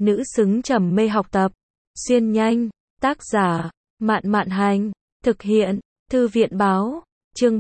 nữ xứng trầm mê học tập. Xuyên nhanh, tác giả, Mạn Mạn Hành, thực hiện, Thư viện Báo, chương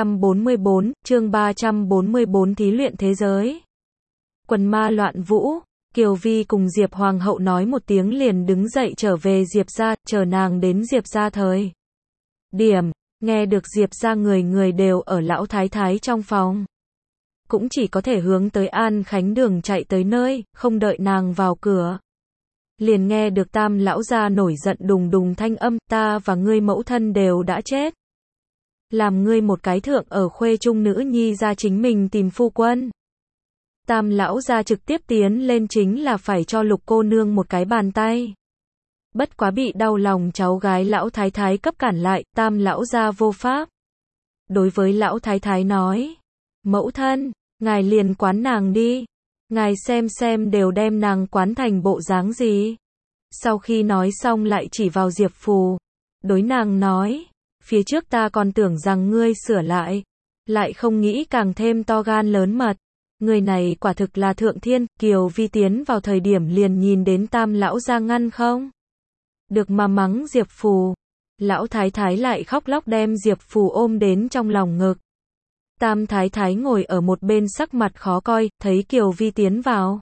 344, thí luyện thế giới. Quần ma loạn vũ, Kiều Vi cùng Diệp Hoàng hậu nói một tiếng liền đứng dậy trở về Diệp gia, chờ nàng đến Diệp gia thời điểm, nghe được Diệp gia người người đều ở lão thái thái trong phòng. Cũng chỉ có thể hướng tới An Khánh Đường chạy tới nơi, không đợi nàng vào cửa. Liền nghe được Tam lão gia nổi giận đùng đùng thanh âm, ta và ngươi mẫu thân đều đã chết. Làm ngươi một cái thượng ở khuê trung nữ nhi ra chính mình tìm phu quân. Tam lão gia trực tiếp tiến lên chính là phải cho Lục cô nương một cái bàn tay. Bất quá bị đau lòng cháu gái lão thái thái cấp cản lại, Tam lão gia vô pháp. Đối với lão thái thái nói, mẫu thân, ngài liền quán nàng đi. Ngài xem đều đem nàng quán thành bộ dáng gì. Sau khi nói xong lại chỉ vào Diệp Phù. Đối nàng nói, phía trước ta còn tưởng rằng ngươi sửa lại không nghĩ càng thêm to gan lớn mật. Người này quả thực là thượng thiên. Kiều Vi tiến vào thời điểm liền nhìn đến Tam lão gia ngăn không được mà mắng Diệp Phù. Lão thái thái lại khóc lóc đem Diệp Phù ôm đến trong lòng ngực. Tam thái thái ngồi ở một bên sắc mặt khó coi, thấy Kiều Vi tiến vào.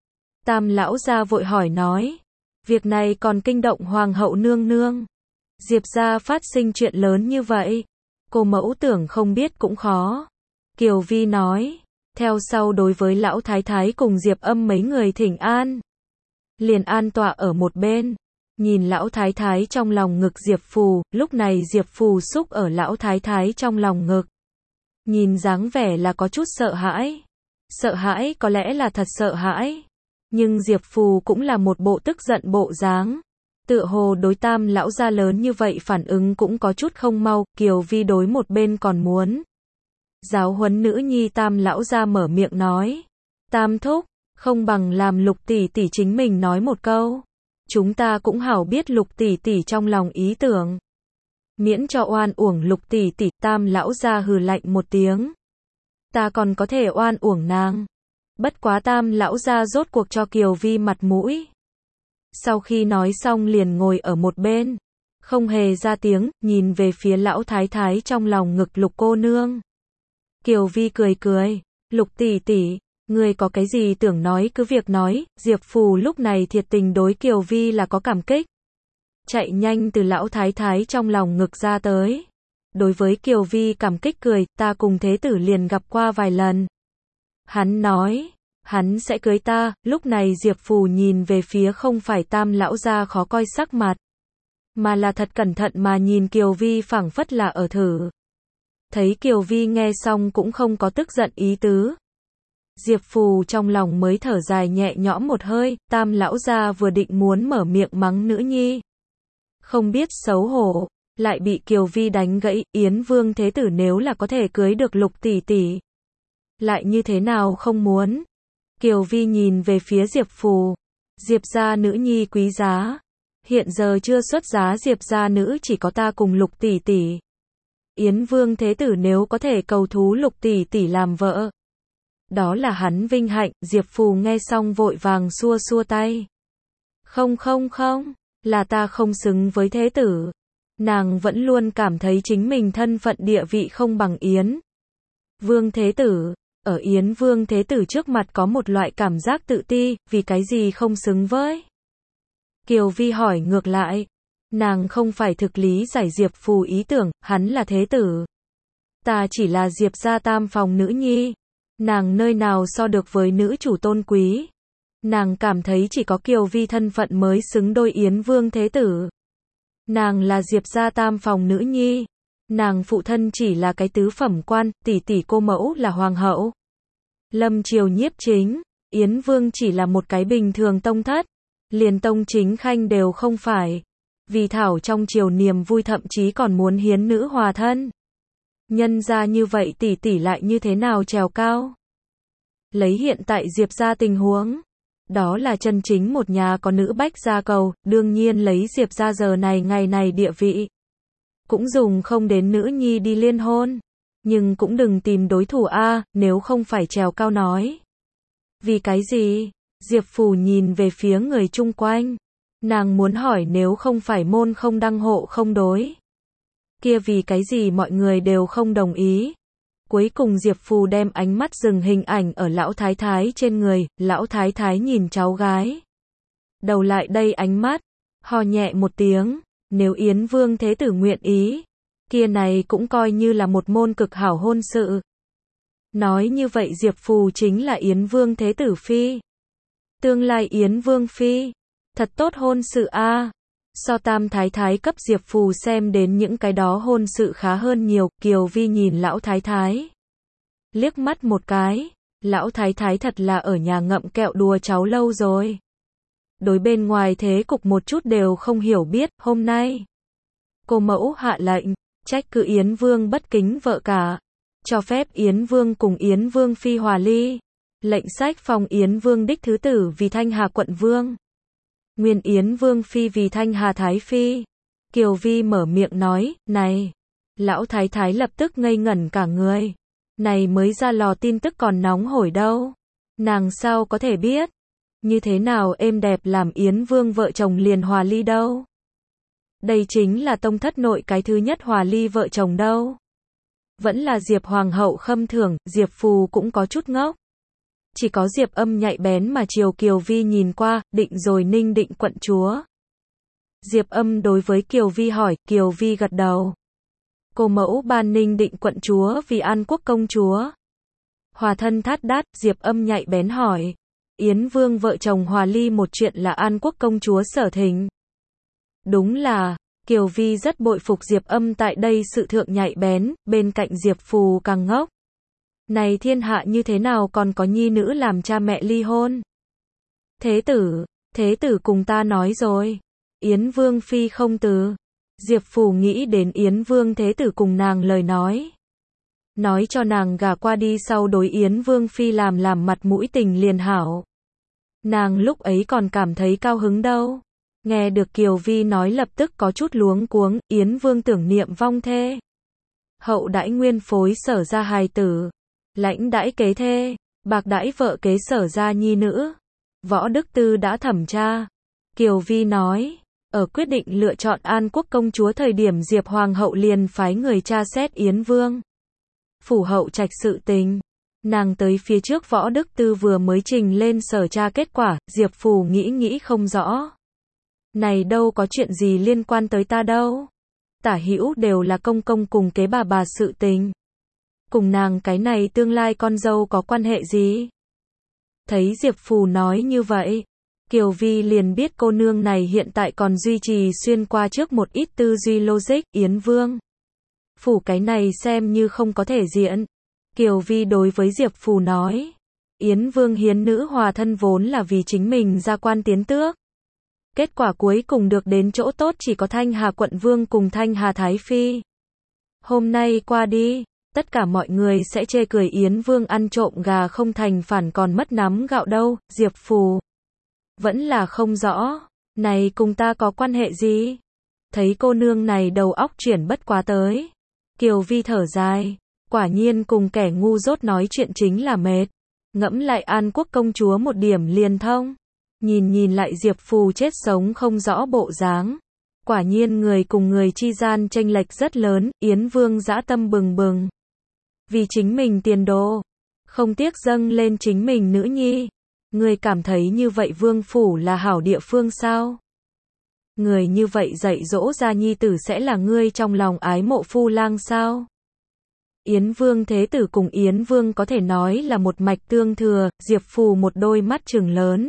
Tam lão gia vội hỏi nói, việc này còn kinh động hoàng hậu nương nương. Diệp gia phát sinh chuyện lớn như vậy, cô mẫu tưởng không biết cũng khó. Kiều Vi nói, theo sau đối với lão thái thái cùng Diệp Âm mấy người thỉnh an. Liền an tọa ở một bên, nhìn lão thái thái trong lòng ngực Diệp Phù, lúc này Diệp Phù xúc ở lão thái thái trong lòng ngực. Nhìn dáng vẻ là có chút sợ hãi. Sợ hãi có lẽ là thật sợ hãi. Nhưng Diệp Phù cũng là một bộ tức giận bộ dáng. Tựa hồ đối Tam lão gia lớn như vậy phản ứng cũng có chút không mau. Kiều Vi đối một bên còn muốn giáo huấn nữ nhi Tam lão gia mở miệng nói. Tam thúc, không bằng làm Lục tỷ tỷ chính mình nói một câu. Chúng ta cũng hảo biết Lục tỷ tỷ trong lòng ý tưởng. Miễn cho oan uổng Lục tỷ tỷ. Tam lão gia hừ lạnh một tiếng. Ta còn có thể oan uổng nàng. Bất quá Tam lão gia rốt cuộc cho Kiều Vi mặt mũi. Sau khi nói xong liền ngồi ở một bên, không hề ra tiếng, nhìn về phía lão thái thái trong lòng ngực Lục cô nương. Kiều Vi cười, Lục tỷ tỷ, ngươi có cái gì tưởng nói cứ việc nói. Diệp Phù lúc này thiệt tình đối Kiều Vi là có cảm kích. Chạy nhanh từ lão thái thái trong lòng ngực ra tới. Đối với Kiều Vi cảm kích cười, ta cùng thế tử liền gặp qua vài lần. Hắn nói, hắn sẽ cưới ta. Lúc này Diệp Phù nhìn về phía không phải Tam lão gia khó coi sắc mặt, mà là thật cẩn thận mà nhìn Kiều Vi phảng phất là ở thử. Thấy Kiều Vi nghe xong cũng không có tức giận ý tứ. Diệp Phù trong lòng mới thở dài nhẹ nhõm một hơi. Tam lão gia vừa định muốn mở miệng mắng nữ nhi, không biết xấu hổ, lại bị Kiều Vi đánh gãy. Yến Vương thế tử nếu là có thể cưới được Lục tỷ tỷ, lại như thế nào không muốn. Kiều Vi nhìn về phía Diệp Phù. Diệp gia nữ nhi quý giá, hiện giờ chưa xuất giá Diệp gia nữ chỉ có ta cùng Lục tỷ tỷ. Yến Vương thế tử nếu có thể cầu thú Lục tỷ tỷ làm vợ, đó là hắn vinh hạnh. Diệp Phù nghe xong vội vàng xua tay. Không, là ta không xứng với thế tử. Nàng vẫn luôn cảm thấy chính mình thân phận địa vị không bằng Yến Vương thế tử. Ở Yến Vương thế tử trước mặt có một loại cảm giác tự ti, vì cái gì không xứng với. Kiều Vi hỏi ngược lại. Nàng không phải thực lý giải Diệp Phù ý tưởng, hắn là thế tử. Ta chỉ là Diệp gia tam phòng nữ nhi. Nàng nơi nào so được với nữ chủ tôn quý. Nàng cảm thấy chỉ có Kiều Vi thân phận mới xứng đôi Yến Vương thế tử. Nàng là Diệp gia tam phòng nữ nhi. Nàng phụ thân chỉ là cái tứ phẩm quan, tỷ tỷ cô mẫu là hoàng hậu. Lâm triều nhiếp chính, Yến Vương chỉ là một cái bình thường tông thất, liền tông chính khanh đều không phải. Vì thảo trong triều niềm vui thậm chí còn muốn hiến nữ hòa thân. Nhân ra như vậy tỷ tỷ lại như thế nào trèo cao. Lấy hiện tại Diệp gia tình huống, đó là chân chính một nhà có nữ bách gia cầu. Đương nhiên lấy Diệp gia giờ này ngày này địa vị, cũng dùng không đến nữ nhi đi liên hôn. Nhưng cũng đừng tìm đối thủ a, nếu không phải trèo cao nói. Vì cái gì? Diệp Phù nhìn về phía người chung quanh. Nàng muốn hỏi nếu không phải môn không đăng hộ không đối. Kia vì cái gì mọi người đều không đồng ý. Cuối cùng Diệp Phù đem ánh mắt dừng hình ảnh ở lão thái thái trên người, lão thái thái nhìn cháu gái. Đầu lại đây ánh mắt, ho nhẹ một tiếng, nếu Yến Vương Thế Tử nguyện ý, kia này cũng coi như là một môn cực hảo hôn sự. Nói như vậy Diệp Phù chính là Yến Vương Thế Tử Phi. Tương lai Yến Vương Phi, thật tốt hôn sự a. So Tam Thái Thái cấp Diệp Phù xem đến những cái đó hôn sự khá hơn nhiều, Kiều Vi nhìn lão thái thái. Liếc mắt một cái, lão thái thái thật là ở nhà ngậm kẹo đùa cháu lâu rồi. Đối bên ngoài thế cục một chút đều không hiểu biết, hôm nay. Cô mẫu hạ lệnh, trách cứ Yến Vương bất kính vợ cả. Cho phép Yến Vương cùng Yến Vương Phi hòa ly. Lệnh sách phong Yến Vương đích thứ tử vì Thanh Hà quận vương. Nguyên Yến Vương Phi vì Thanh Hà Thái Phi. Kiều Vi mở miệng nói, này. Lão thái thái lập tức ngây ngẩn cả người. Này mới ra lò tin tức còn nóng hổi đâu. Nàng sao có thể biết. Như thế nào êm đẹp làm Yến Vương vợ chồng liền hòa ly đâu. Đây chính là tông thất nội cái thứ nhất hòa ly vợ chồng đâu. Vẫn là Diệp Hoàng hậu khâm thưởng, Diệp Phù cũng có chút ngốc. Chỉ có Diệp Âm nhạy bén mà chiều Kiều Vi nhìn qua, định rồi Ninh Định quận chúa. Diệp Âm đối với Kiều Vi hỏi, Kiều Vi gật đầu. Cô mẫu ban Ninh Định quận chúa vì An Quốc công chúa. Hòa thân thát đát, Diệp Âm nhạy bén hỏi. Yến Vương vợ chồng hòa ly một chuyện là An Quốc công chúa sở thỉnh. Đúng là, Kiều Vi rất bội phục Diệp Âm tại đây sự thượng nhạy bén, bên cạnh Diệp Phù càng ngốc. Này thiên hạ như thế nào còn có nhi nữ làm cha mẹ ly hôn? Thế tử cùng ta nói rồi. Yến Vương Phi không từ. Diệp Phù nghĩ đến Yến Vương Thế Tử cùng nàng lời nói. Nói cho nàng gả qua đi sau đối Yến Vương Phi làm mặt mũi tình liền hảo. Nàng lúc ấy còn cảm thấy cao hứng đâu. Nghe được Kiều Vi nói lập tức có chút luống cuống, Yến Vương tưởng niệm vong thê. Hậu đãi nguyên phối sở ra hài tử. Lãnh đãi kế thê, bạc đãi vợ kế sở ra nhi nữ. Võ Đức Tư đã thẩm tra. Kiều Vi nói, ở quyết định lựa chọn An Quốc công chúa thời điểm Diệp Hoàng hậu liền phái người tra xét Yến Vương. Phủ hậu trạch sự tình. Nàng tới phía trước Võ Đức Tư vừa mới trình lên sở tra kết quả, Diệp Phù nghĩ không rõ. Này đâu có chuyện gì liên quan tới ta đâu. Tả hữu đều là công công cùng kế bà sự tình. Cùng nàng cái này tương lai con dâu có quan hệ gì? Thấy Diệp Phù nói như vậy, Kiều Vi liền biết cô nương này hiện tại còn duy trì xuyên qua trước một ít tư duy logic, Yến Vương. Phủ cái này xem như không có thể diện. Kiều Vi đối với Diệp Phù nói, Yến Vương hiến nữ hòa thân vốn là vì chính mình ra quan tiến tước. Kết quả cuối cùng được đến chỗ tốt chỉ có Thanh Hà quận vương cùng Thanh Hà Thái Phi. Hôm nay qua đi, tất cả mọi người sẽ chê cười Yến Vương ăn trộm gà không thành phản còn mất nắm gạo đâu, Diệp Phù. Vẫn là không rõ, này cùng ta có quan hệ gì? Thấy cô nương này đầu óc chuyển bất quá tới. Kiều Vi thở dài, quả nhiên cùng kẻ ngu dốt nói chuyện chính là mệt. Ngẫm lại An Quốc công chúa một điểm liền thông. Nhìn lại Diệp Phù chết sống không rõ bộ dáng. Quả nhiên người cùng người chi gian chênh lệch rất lớn, Yến Vương dã tâm bừng bừng. Vì chính mình tiền đồ, không tiếc dâng lên chính mình nữ nhi. Người cảm thấy như vậy vương phủ là hảo địa phương sao? Người như vậy dạy dỗ ra nhi tử sẽ là ngươi trong lòng ái mộ phu lang sao? Yến Vương Thế Tử cùng Yến Vương có thể nói là một mạch tương thừa, Diệp Phù một đôi mắt trừng lớn.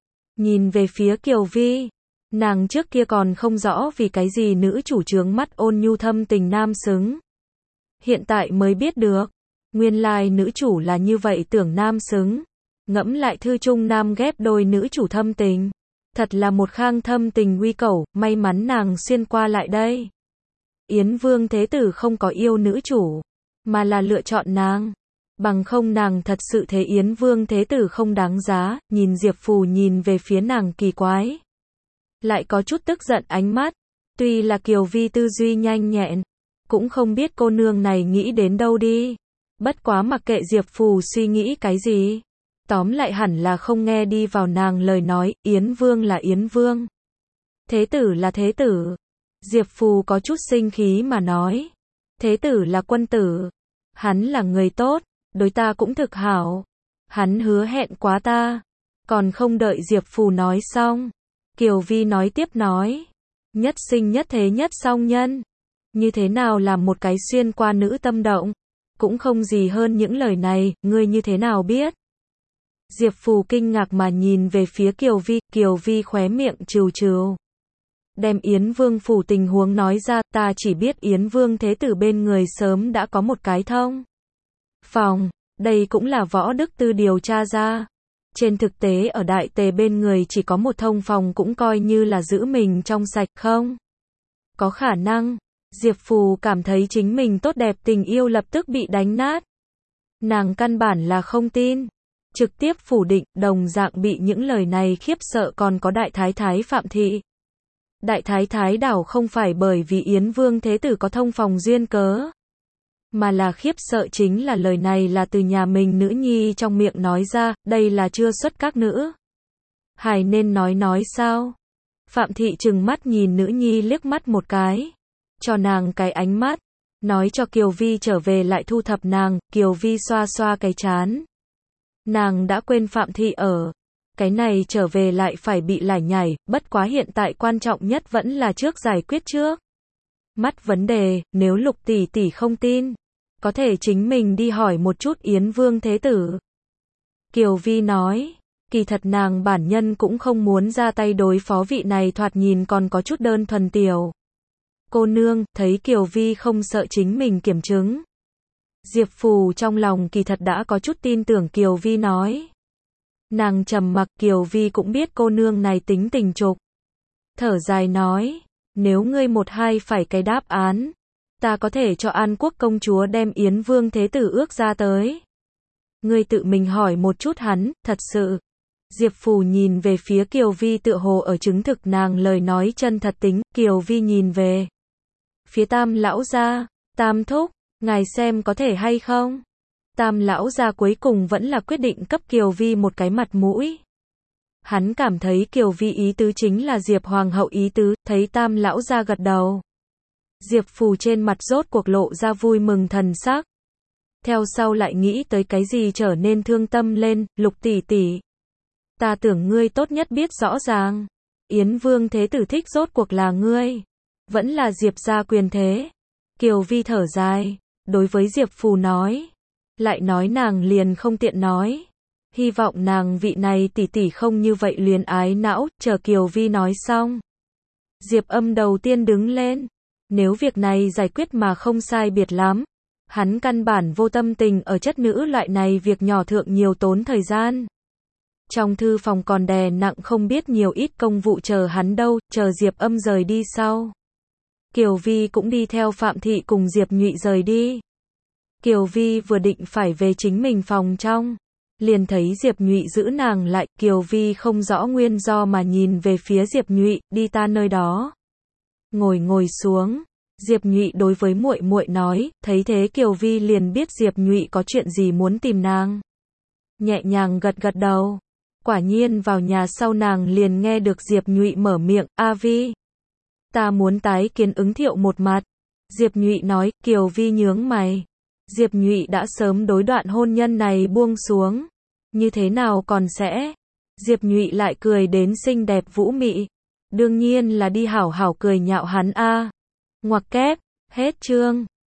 Nhìn về phía Kiều Vi, nàng trước kia còn không rõ vì cái gì nữ chủ trướng mắt ôn nhu thâm tình nam xứng. Hiện tại mới biết được, nguyên lai nữ chủ là như vậy tưởng nam xứng. Ngẫm lại thư trung nam ghép đôi nữ chủ thâm tình. Thật là một khang thâm tình uy cẩu, may mắn nàng xuyên qua lại đây. Yến Vương Thế Tử không có yêu nữ chủ, mà là lựa chọn nàng. Bằng không nàng thật sự thấy Yến Vương Thế Tử không đáng giá, nhìn Diệp Phù nhìn về phía nàng kỳ quái. Lại có chút tức giận ánh mắt, tuy là Kiều Vi tư duy nhanh nhẹn, cũng không biết cô nương này nghĩ đến đâu đi. Bất quá mặc kệ Diệp Phù suy nghĩ cái gì. Tóm lại hẳn là không nghe đi vào nàng lời nói, Yến Vương là Yến Vương. Thế tử là thế tử. Diệp Phù có chút sinh khí mà nói. Thế tử là quân tử. Hắn là người tốt, đối ta cũng thực hảo. Hắn hứa hẹn quá ta. Còn không đợi Diệp Phù nói xong. Kiều Vi nói tiếp nói. Nhất sinh nhất thế nhất song nhân. Như thế nào làm một cái xuyên qua nữ tâm động. Cũng không gì hơn những lời này, ngươi như thế nào biết. Diệp Phù kinh ngạc mà nhìn về phía Kiều Vi khóe miệng trừ trừ. Đem Yến Vương phủ tình huống nói ra, ta chỉ biết Yến Vương thế tử bên người sớm đã có một cái thông phòng, đây cũng là Võ Đức Tư điều tra ra. Trên thực tế ở Đại Tề bên người chỉ có một thông phòng cũng coi như là giữ mình trong sạch không? Có khả năng, Diệp Phù cảm thấy chính mình tốt đẹp tình yêu lập tức bị đánh nát. Nàng căn bản là không tin. Trực tiếp phủ định, đồng dạng bị những lời này khiếp sợ còn có Đại Thái Thái Phạm Thị. Đại Thái Thái đảo không phải bởi vì Yến Vương thế tử có thông phòng duyên cớ, mà là khiếp sợ chính là lời này là từ nhà mình nữ nhi trong miệng nói ra, đây là chưa xuất các nữ. Hài nên nói sao? Phạm Thị trừng mắt nhìn nữ nhi liếc mắt một cái, cho nàng cái ánh mắt, nói cho Kiều Vi trở về lại thu thập nàng. Kiều Vi xoa xoa cái trán. Nàng đã quên Phạm Thị ở. Cái này trở về lại phải bị lải nhải, bất quá hiện tại quan trọng nhất vẫn là trước giải quyết trước mắt vấn đề, nếu Lục tỷ tỷ không tin, có thể chính mình đi hỏi một chút Yến Vương thế tử. Kiều Vi nói, kỳ thật nàng bản nhân cũng không muốn ra tay đối phó vị này thoạt nhìn còn có chút đơn thuần tiểu cô nương. Thấy Kiều Vi không sợ chính mình kiểm chứng, Diệp Phù trong lòng kỳ thật đã có chút tin tưởng Kiều Vi nói. Nàng trầm mặc. Kiều Vi cũng biết cô nương này tính tình trục. Thở dài nói, nếu ngươi một hai phải cái đáp án, ta có thể cho An Quốc công chúa đem Yến Vương thế tử ước ra tới. Ngươi tự mình hỏi một chút hắn, thật sự. Diệp Phù nhìn về phía Kiều Vi tựa hồ ở chứng thực nàng lời nói chân thật tính. Kiều Vi nhìn về phía Tam lão gia, Tam thúc, ngài xem có thể hay không? Tam lão gia cuối cùng vẫn là quyết định cấp Kiều Vi một cái mặt mũi. Hắn cảm thấy Kiều Vi ý tứ chính là Diệp hoàng hậu ý tứ, thấy Tam lão gia gật đầu. Diệp Phù trên mặt rốt cuộc lộ ra vui mừng thần sắc. Theo sau lại nghĩ tới cái gì trở nên thương tâm lên. Lục tỷ tỷ, ta tưởng ngươi tốt nhất biết rõ ràng, Yến Vương thế tử thích rốt cuộc là ngươi, vẫn là Diệp gia quyền thế. Kiều Vi thở dài, đối với Diệp Phù nói, lại nói nàng liền không tiện nói. Hy vọng nàng vị này tỷ tỷ không như vậy luyến ái não. Chờ Kiều Vi nói xong, Diệp Âm đầu tiên đứng lên. Nếu việc này giải quyết mà không sai biệt lắm, hắn căn bản vô tâm tình ở chất nữ loại này việc nhỏ thượng nhiều tốn thời gian. Trong thư phòng còn đè nặng không biết nhiều ít công vụ chờ hắn đâu. Chờ Diệp Âm rời đi sau, Kiều Vi cũng đi theo Phạm Thị cùng Diệp Nhụy rời đi. Kiều Vi vừa định phải về chính mình phòng trong, liền thấy Diệp Nhụy giữ nàng lại. Kiều Vi không rõ nguyên do mà nhìn về phía Diệp Nhụy, đi ta nơi đó. Ngồi xuống. Diệp Nhụy đối với muội muội nói. Thấy thế Kiều Vi liền biết Diệp Nhụy có chuyện gì muốn tìm nàng. Nhẹ nhàng gật đầu. Quả nhiên vào nhà sau nàng liền nghe được Diệp Nhụy mở miệng, A Vi, ta muốn tái kiến Ứng Thiệu một mặt. Diệp Nhụy nói. Kiều Vi nhướng mày. Diệp Nhụy đã sớm đối đoạn hôn nhân này buông xuống, như thế nào còn sẽ? Diệp Nhụy lại cười đến xinh đẹp vũ mị. Đương nhiên là đi hảo hảo cười nhạo hắn a. Ngoặc kép, hết chương.